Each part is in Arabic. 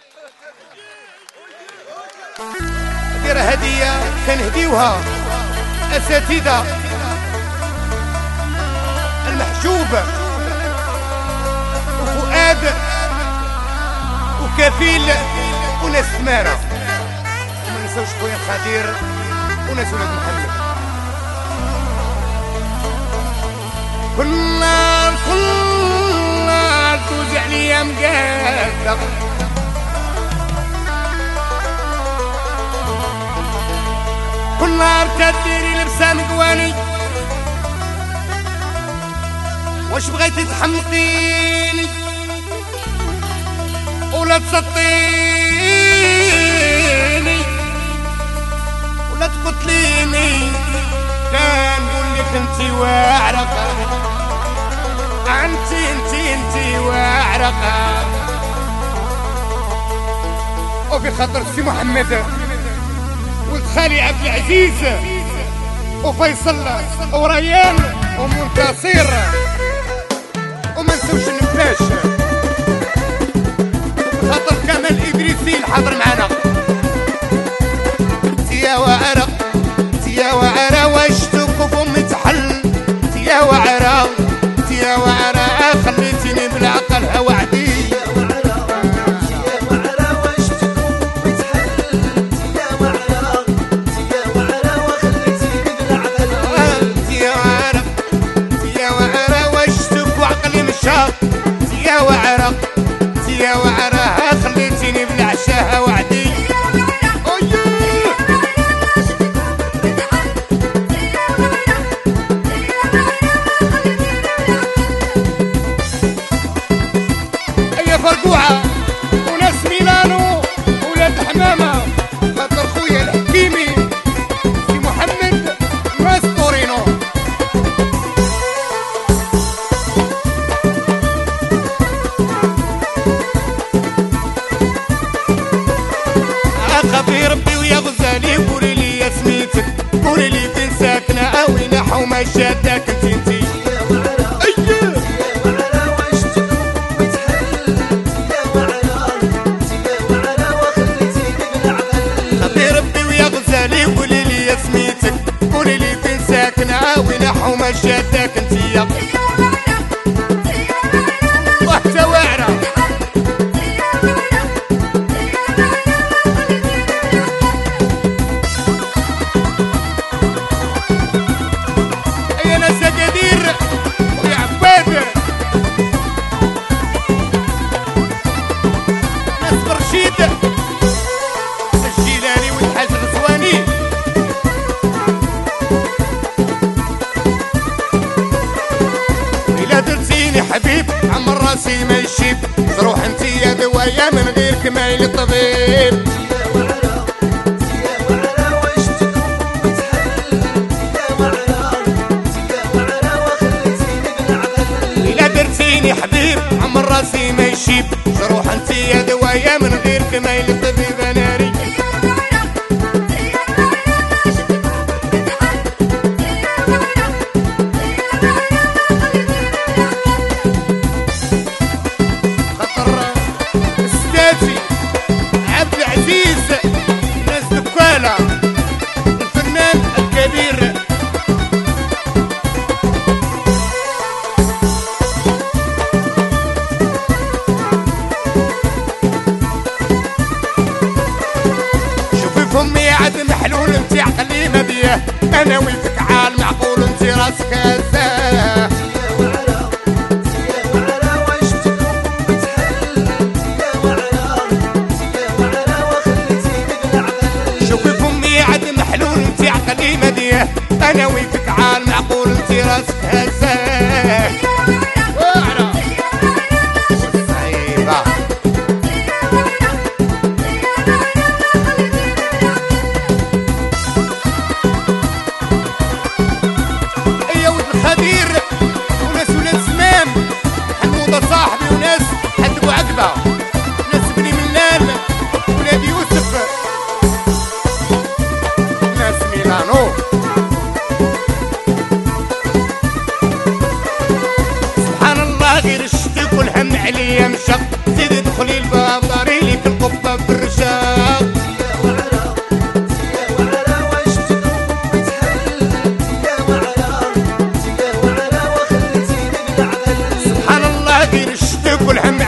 دير هدية كنهديوها أساتذة المحجوب وفؤاد وكفيل وناس سمارة، وما نساوش خويا الخدير وناس ولاد محمد. كل نار توزع ليا مقادة، كل نهار تديري لبسة مقواني، واش بغيتي تحمقيني ولا تسطيني ولا تقتليني؟ كنقول لك انتي واعرقة، انتي واعرقة. وفي خاطر سي محمد ولد خالي عبد العزيز وفيصل وريان ومنتصر، وما نسوش النفاش خاطر كمال إدريسي الحاضر معنا. يا وعرة يا وعرة واش تكون متحل، يا وعرة يا وعرة خليتيني بالعقل هوعدي. يا وعرة يا وعرة خليتيني بالعشاء وعدي. يا فرقوعة وناس ميلانو ولاد حمامة، خاطر خويا الحكيمي سي محمد ناس طورينو. خبي ربي ويا غزالي قولي لي يا سميتك، قولي لي فين ساكنة اوي نحو ما شادك انتي. خبي ربي ويا غزالي قولي لي يا سميتك، قولي لي فين ساكنة اوي نحو ما شادك انتي. وحتى واعرة الجيلاني والحاج الرزواني. إلا درتيني حبيب عمر راسي ما يشيب، تروح انتي يا دوايا من غيرك ما الطبيب. إلا درتيني حبيب عمر راسي ما يشيب، تروح انتي يا دوايا من غيرك ما الطبيب. ناري خطر استاذي عبد العزيز ناس دكالة الفنان الكبير. فمي عاد محلول انتي عقلي ما بيه، انا ويفك عال معقول انتي راسك هزاه. شوفي فمي عاد محلول انتي عقلي ما بيه، انا ويفك عال معقول انتي راسك هزاه.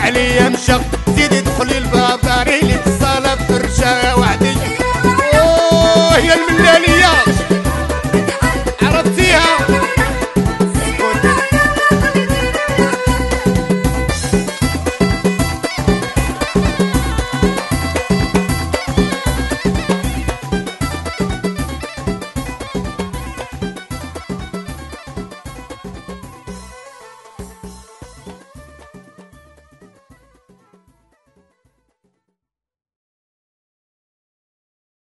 عليا مشق